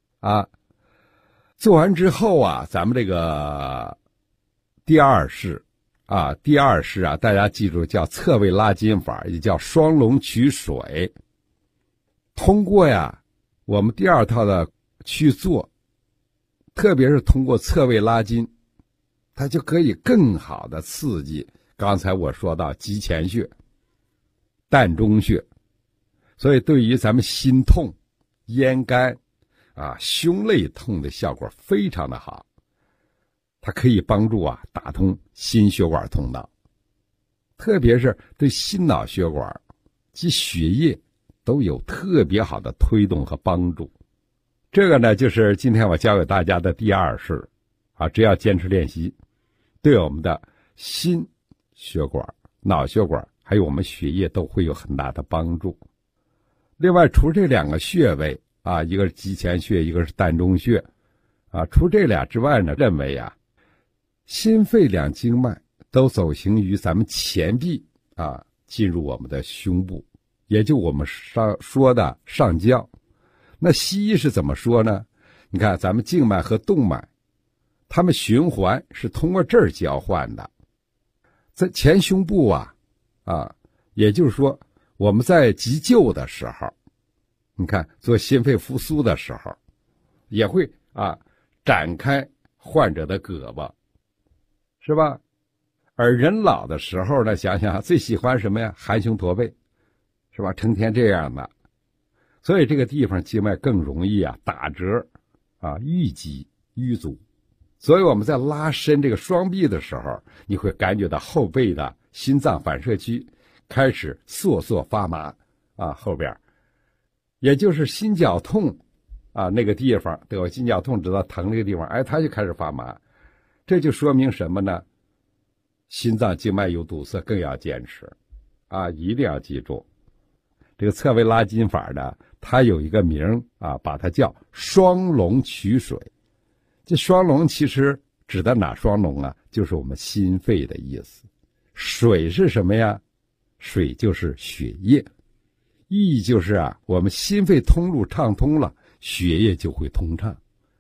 做完之后咱们这个第二式大家记住叫侧位拉筋法，也叫双龙取水。通过我们第2套的去做，特别是通过侧位拉筋，它就可以更好的刺激刚才我说到极泉穴、膻中穴，所以对于咱们心痛、咽干胸肋痛的效果非常的好。它可以帮助打通心血管通道，特别是对心脑血管及血液都有特别好的推动和帮助。这个呢，就是今天我教给大家的第二式只要坚持练习，对我们的心血管、脑血管还有我们血液都会有很大的帮助。另外除这2个穴位一个是极泉穴，一个是膻中穴除这俩之外呢，认为心肺2经脉都走行于咱们前臂进入我们的胸部，也就我们说的上焦。那西医是怎么说呢？你看咱们静脉和动脉，它们循环是通过这儿交换的。在前胸部也就是说我们在急救的时候，你看做心肺复苏的时候也会展开患者的胳膊，是吧？而人老的时候呢，想想最喜欢什么呀？含胸驼背，是吧？成天这样的，所以这个地方经脉更容易打折淤积淤阻。所以我们在拉伸这个双臂的时候，你会感觉到后背的心脏反射区开始瑟瑟发麻后边也就是心绞痛那个地方，得心绞痛知道疼这个地方它就开始发麻。这就说明什么呢？心脏静脉有堵塞，更要坚持一定要记住这个侧位拉筋法呢，它有一个名把它叫双龙取水。这双龙其实指的哪双龙就是我们心肺的意思。水是什么呀？水就是血液，意义就是我们心肺通路畅通了，血液就会通畅，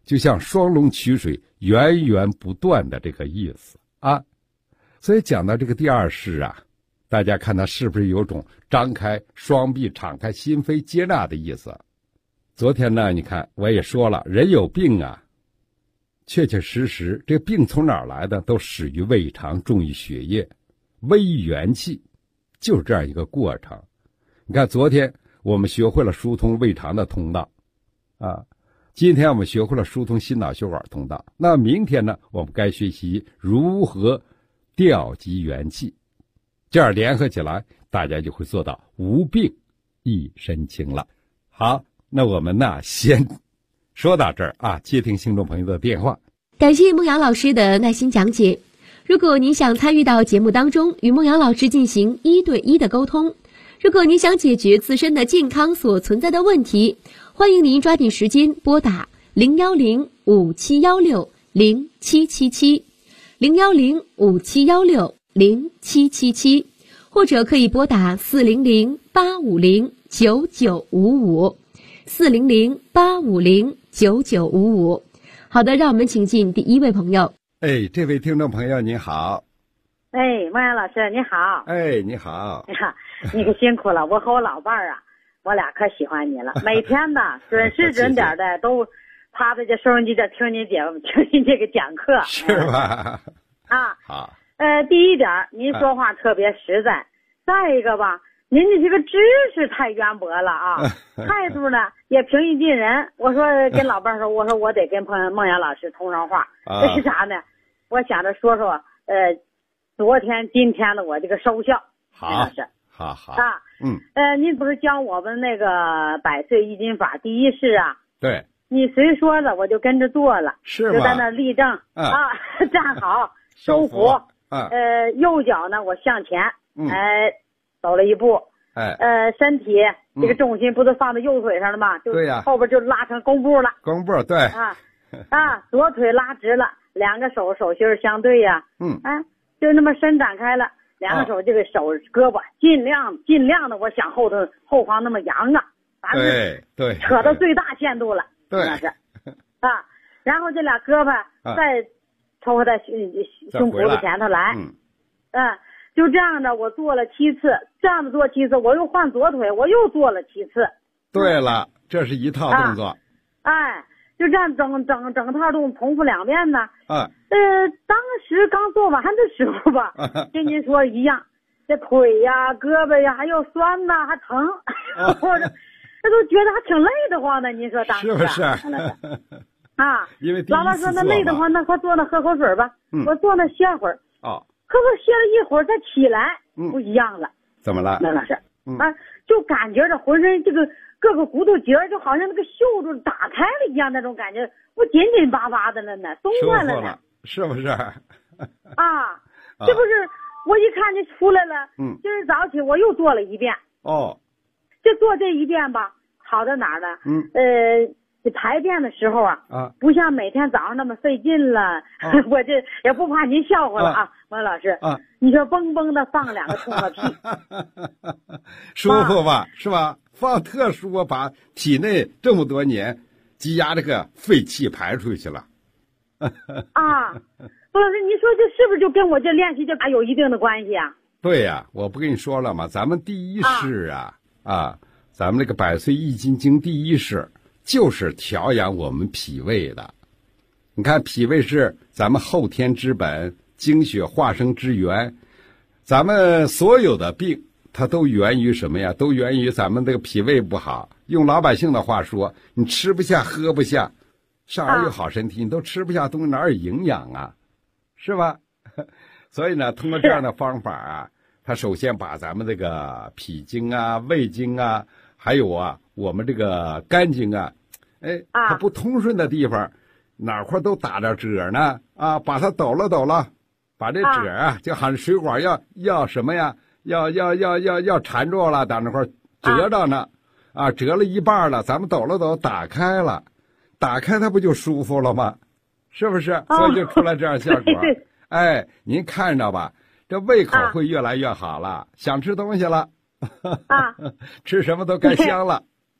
就像双龙取水，源源不断的这个意思啊。所以讲到这个第二世啊，大家看它是不是有种张开双臂、敞开心扉、接纳的意思？昨天呢，你看我也说了，人有病啊，确确实实，这个病从哪儿来的？都始于胃肠，重于血液，微于元气，就是这样一个过程。你看，昨天我们学会了疏通胃肠的通道啊，今天我们学会了疏通心脑血管通道，那明天呢，我们该学习如何调集元气，这样联合起来，大家就会做到无病一身轻了。好，那我们呢先说到这儿啊，接听听众朋友的电话。 感谢孟阳老师的耐心讲解。如果您想参与到节目当中，与孟阳老师进行1对1的沟通，如果您想解决自身的健康所存在的问题，欢迎您抓紧时间拨打010-5716-0777 010-5716-0777，或者可以拨打400-850-9955 400-850-9955。好的，让我们请进第一位朋友。 这位听众朋友您好。 孟阳老师你好。 你好。 你可辛苦了，我和我老伴儿啊，我俩可喜欢你了，每天呢准时准点的都趴在这收音机这听您这个讲课， 是吧？好。 第一点，您说话特别实在，再一个吧，您的这个知识太渊博了啊，态度呢也平易近人。我说跟老伴儿说，我说我得跟孟阳老师通上话，这是啥呢？我想着说昨天今天的我这个收效。 好， 您不是教我们那个百岁易筋法第一式啊？ 对。 你随说的我就跟着做了， 是吗？ 就在那立正站好，收腹。右脚呢我向前，走了一步，身体这个重心不都放在右腿上了吗？ 对呀， 后边就拉成弓步了。 弓步，对。 左腿拉直了，两个手心相对呀，就那么伸展开了，两个手这个手胳膊尽量的我想后方那么扬啊， 对， 扯到最大限度了， 对， 那是然后这俩胳膊再抽回到胸脯子前头来，就这样的我做了7次，这样的做7次，我又换左腿，我又做了7次。 对了，这是一套动作。 就这样整套动重复2遍呢。当时刚做完的时候吧，跟您说一样，这腿呀、胳膊呀还有酸呐，还疼，或者这都觉得还挺累得慌的。您说当时是不是？ 因为老板说那累得慌，那快坐那喝口水吧。我坐那歇会儿。可我歇了一会儿再起来，不一样了。 怎么了？ 那老师，就感觉着浑身这个各个骨头节就好像那个袖子打开了一样，那种感觉，我紧紧巴巴的了呢，松快了呢， 是不是？ 这不是我一看就出来了。今儿早起我又做了一遍。就做这一遍吧，好在哪儿呢？排便的时候不像每天早上那么费劲了。我这也不怕您笑话了孟老师。你说嘣嘣的放2个冲了屁， 舒服吧？是吧？放特殊，把体内这么多年积压这个废气排出去了。孟老师，你说这是不是就跟我这练习这把有一定的关系啊？ 对呀，我不跟你说了吗？咱们第一式咱们这个百岁易筋经第一式就是调养我们脾胃的。你看，脾胃是咱们后天之本，精血化生之源，咱们所有的病它都源于什么呀？都源于咱们这个脾胃不好。用老百姓的话说，你吃不下喝不下，少儿有好身体，你都吃不下东西，哪有营养啊？是吧？所以呢，通过这样的方法它首先把咱们这个脾经胃经还有我们这个肝经它不通顺的地方，哪块都打着褶呢把它抖了，把这褶就好像水管要什么呀？要缠住了，打那块折着呢折了一半了，咱们抖了打开了，打开它不就舒服了吗？是不是？所以就出来这样效果。您看着吧，这胃口会越来越好了，想吃东西了吃什么都该香了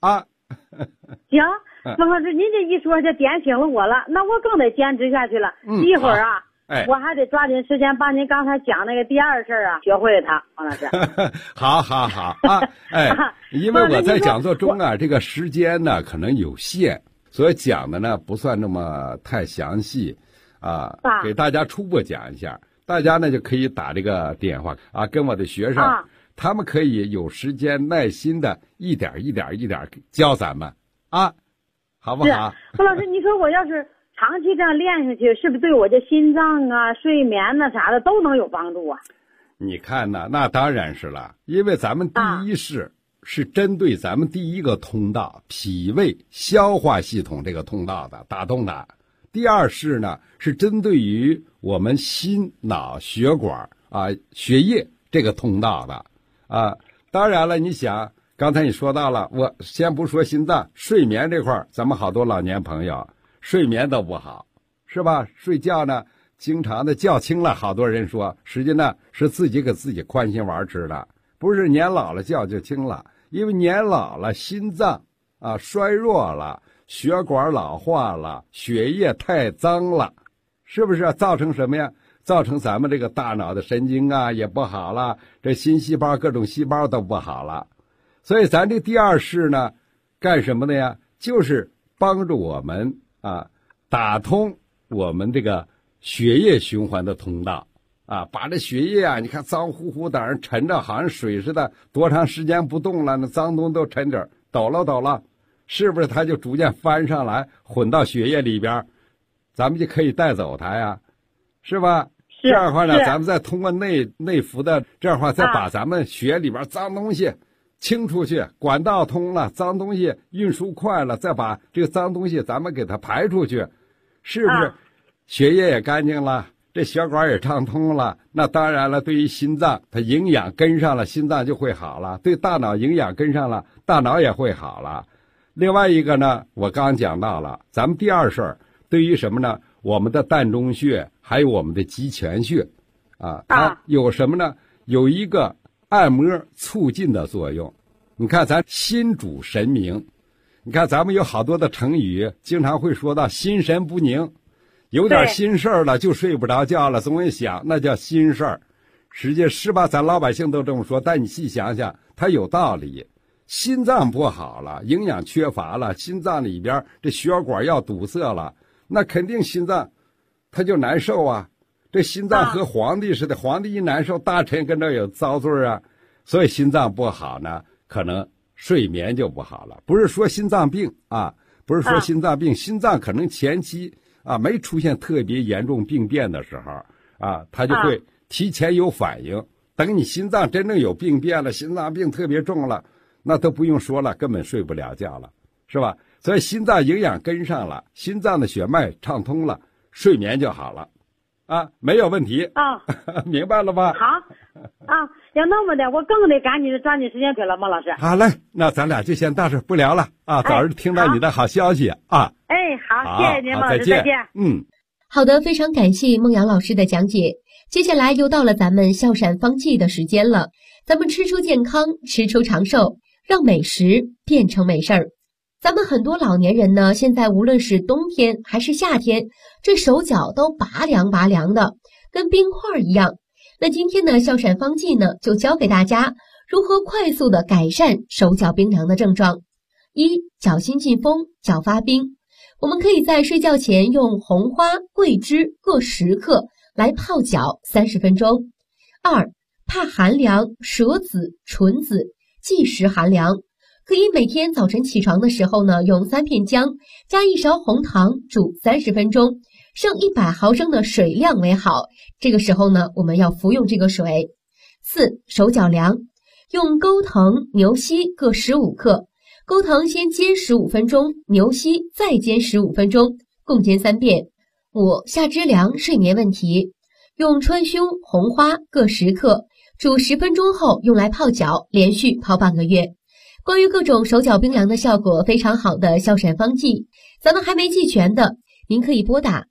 行，孟老师，您这一说就点醒了我了，那我更得坚持下去了。一会儿啊，我还得抓紧时间把您刚才讲那个第二事啊学会它，孟老师。 好啊，因为我在讲座中啊，这个时间呢可能有限，所以讲的呢不算那么太详细啊，给大家初步讲一下。大家呢就可以打这个电话啊，跟我的学生，他们可以有时间耐心的一点教咱们啊，好不好？ 孟老师，你说我要是长期这样练下去，是不是对我这心脏啊、睡眠呐啥的都能有帮助啊？ 你看呢，那当然是了，因为咱们第一式是针对咱们第一个通道脾胃消化系统这个通道的打通的。第二式呢是针对于我们心脑血管血液这个通道的啊。当然了，你想刚才你说到了，我先不说心脏，睡眠这块咱们好多老年朋友睡眠都不好，是吧？睡觉呢经常的觉轻了，好多人说实际呢是自己给自己宽心丸吃的，不是年老了觉就轻了，因为年老了心脏衰弱了，血管老化了，血液太脏了，是不是造成什么呀？造成咱们这个大脑的神经也不好了，这心细胞各种细胞都不好了。所以咱这第二式呢干什么的呀？就是帮助我们打通我们这个血液循环的通道把这血液你看脏乎乎的人沉着，好像水似的，多长时间不动了，那脏东西都沉着抖了，是不是它就逐渐翻上来混到血液里边，咱们就可以带走它呀，是吧？这样的话呢，咱们再通过内服的，这样的话再把咱们血里边脏东西清出去，管道通了，脏东西运输快了，再把这个脏东西咱们给它排出去，是不是血液也干净了，这血管也畅通了？那当然了，对于心脏它营养跟上了，心脏就会好了，对大脑营养跟上了，大脑也会好了。另外一个呢，我刚讲到了，咱们第二事对于什么呢？我们的膻中穴还有我们的极泉穴它有什么呢？有一个按摩促进的作用。你看咱心主神明，你看咱们有好多的成语经常会说到心神不宁，有点心事儿了就睡不着觉了，总会想，那叫心事儿。实际是吧，咱老百姓都这么说，但你细想想它有道理。心脏不好了，营养缺乏了，心脏里边这血管要堵塞了，那肯定心脏它就难受啊。这心脏和皇帝似的，皇帝一难受，大臣跟着有遭罪啊。所以心脏不好呢，可能睡眠就不好了。不是说心脏病不是说心脏病，心脏可能前期没出现特别严重病变的时候它就会提前有反应。等你心脏真正有病变了，心脏病特别重了，那都不用说了，根本睡不了觉了，是吧？所以心脏营养跟上了，心脏的血脉畅通了，睡眠就好了没有问题明白了吧？ 好要那么的，我更得赶紧抓紧时间去了，孟老师。 好嘞，那咱俩就先到这不聊了早日听到你的好消息好，谢谢您，孟老师，再见。 好的，非常感谢孟阳老师的讲解。接下来又到了咱们笑闪方剂的时间了，咱们吃出健康，吃出长寿，让美食变成美事儿。咱们很多老年人呢，现在无论是冬天还是夏天，这手脚都拔凉的，跟冰块一样。那今天呢，笑闪方剂呢，就教给大家如何快速的改善手脚冰凉的症状。一、脚心进风，脚发冰。我们可以在睡觉前用红花、桂枝各10克来泡脚30分钟。2、怕寒凉，舌紫、唇紫，忌食寒凉。可以每天早晨起床的时候呢，用3片姜加1勺红糖煮30分钟，剩100毫升的水量为好。这个时候呢，我们要服用这个水。4、手脚凉，用钩藤、牛膝各15克，钩藤先煎15分钟，牛膝再煎15分钟，共煎3遍。5、下肢凉，睡眠问题，用川芎、红花各10克，煮10分钟后用来泡脚，连续泡半个月。关于各种手脚冰凉的效果非常好的笑闪方剂，咱们还没记全的，您可以拨打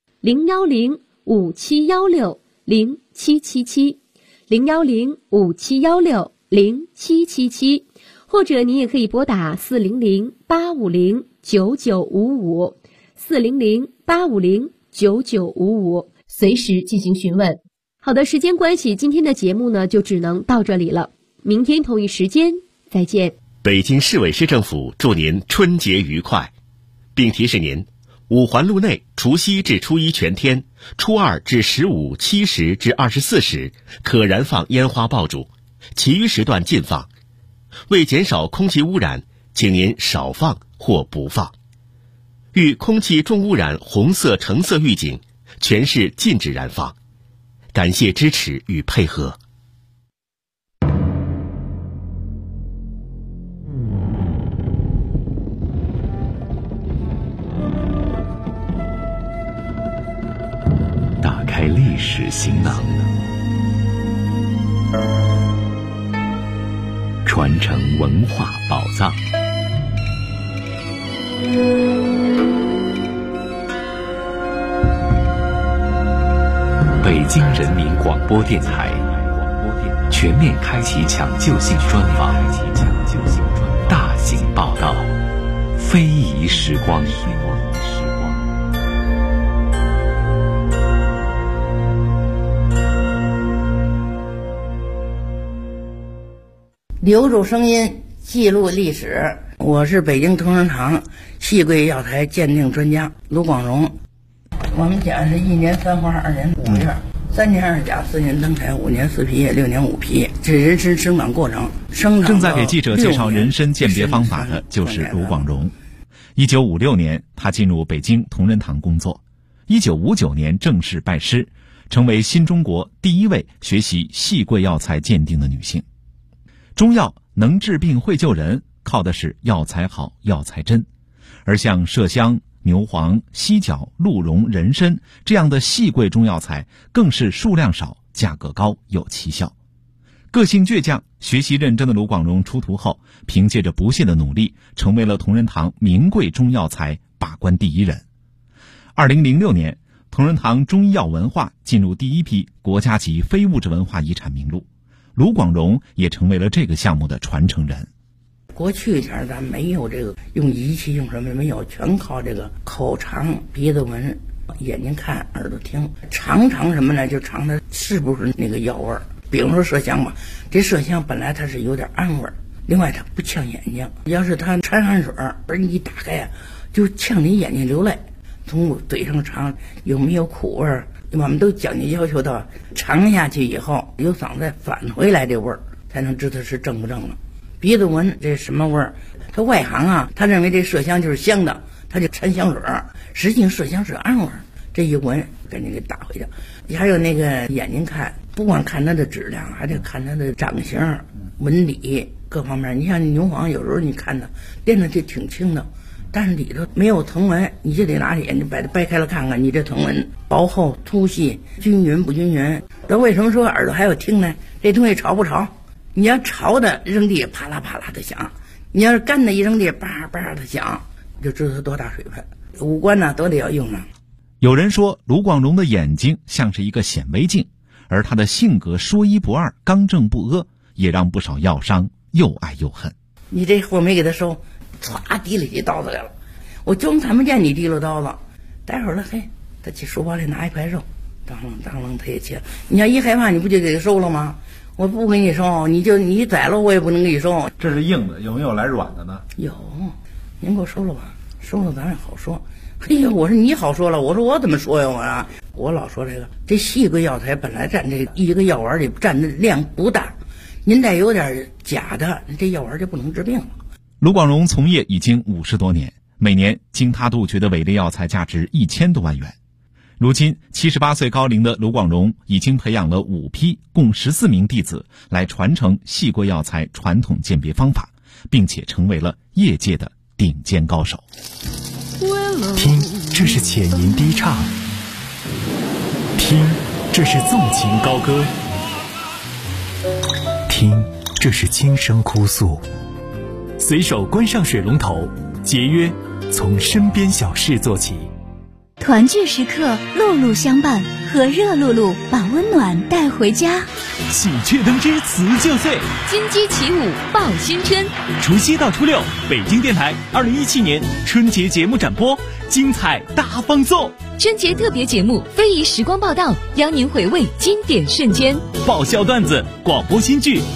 01057160777，01057160777， 或者你也可以拨打400-850-9955，400-850-9955，随时进行询问。好的，时间关系，今天的节目呢就只能到这里了，明天同一时间再见。 北京市委市政府祝您春节愉快，并提示您，五环路内除夕至初一全天，初二至15、7时至24时可燃放烟花爆竹，其余时段禁放。为减少空气污染，请您少放或不放。遇空气重污染红色、橙色预警，全市禁止燃放。感谢支持与配合。 打开历史行囊，传承文化宝藏。北京人民广播电台全面开启抢救性专访，大型报道，非遗时光。 留住声音，记录历史。我是北京同仁堂细桂药材鉴定专家卢广荣。我们家是1年3花2年5月，3年2甲4年登台5年4皮叶6年5皮，这人参生长过程。 正在给记者介绍人参鉴别方法的就是卢广荣。1956年，他进入北京同仁堂工作。1959年正式拜师，成为新中国第一位学习细桂药材鉴定的女性。中药能治病会救人，靠的是药材好、药材真。而像麝香、牛黄、犀角、鹿茸、人参这样的细桂中药材，更是数量少、价格高、有奇效。个性倔强、学习认真的卢广荣出徒后，凭借着不懈的努力，成为了同仁堂名贵中药材把关第一人。2006年，同仁堂中医药文化进入第一批国家级非物质文化遗产名录。卢广荣也成为了这个项目的传承人。 过去前咱没有这个用仪器用什么没有，全靠这个口尝、鼻子闻、眼睛看、耳朵听。尝什么呢？就尝它是不是那个药味儿。比如说麝香吧，这麝香本来它是有点暗味儿，另外它不呛眼睛。要是它掺汗水而你一打开啊，就呛你眼睛流泪。从嘴上尝有没有苦味儿？我们都讲究要求到尝下去以后由嗓子再返回来这味儿，才能知道是正不正了。鼻子闻这什么味儿？他外行啊，他认为这麝香就是香的，他就掺香水儿，实际麝香是暗味儿。这一闻赶紧给打回去。还有那个眼睛看，不光看它的质量，还得看它的长相、纹理各方面。你像牛黄，有时候你看它练的就挺轻的，但是里头没有藤纹，你就得拿着眼睛把它掰开了看看，你这藤纹薄厚、粗细、均匀不均匀。那为什么说耳朵还要听呢？这东西潮不潮？你要潮的扔地啪啦啪啦的响，你要是干的一扔地叭叭的响，就知道它多大水分。五官呢都得要用上。 有人说卢广荣的眼睛像是一个显微镜，而他的性格说一不二、刚正不阿，也让不少药商又爱又恨。 你这货没给他收，唰提了起刀子来了，我就看不见你提了刀子。待会儿了，嘿，他去书包里拿一块肉，当啷他也切了。你要一害怕，你不就给他收了吗？我不给你收，你宰了我也不能给你收。 这是硬的，有没有来软的呢？ 有，您给我收了吧，收了咱也好说。嘿呀，我说你好说了，我说我怎么说呀？我老说这细桂药材本来占这一个药丸里占的量不大，您再有点假的，这药丸就不能治病了。 卢广荣从业已经50多年，每年经他杜绝的伪劣药材价值1000多万元。如今78岁高龄的卢广荣已经培养了5批共14名弟子来传承细桂药材传统鉴别方法，并且成为了业界的顶尖高手。 听，这是浅吟低唱；听，这是纵情高歌；听，这是轻声哭诉。随手关上水龙头，节约从身边小事做起。 团聚时刻，露露相伴，和热露露把温暖带回家。 喜鹊登枝辞旧岁， 金鸡起舞报新春。 除夕到初六，北京电台2017年春节节目展播，精彩大放送。 春节特别节目《非遗时光报道》，邀您回味经典瞬间， 爆笑段子、广播新剧、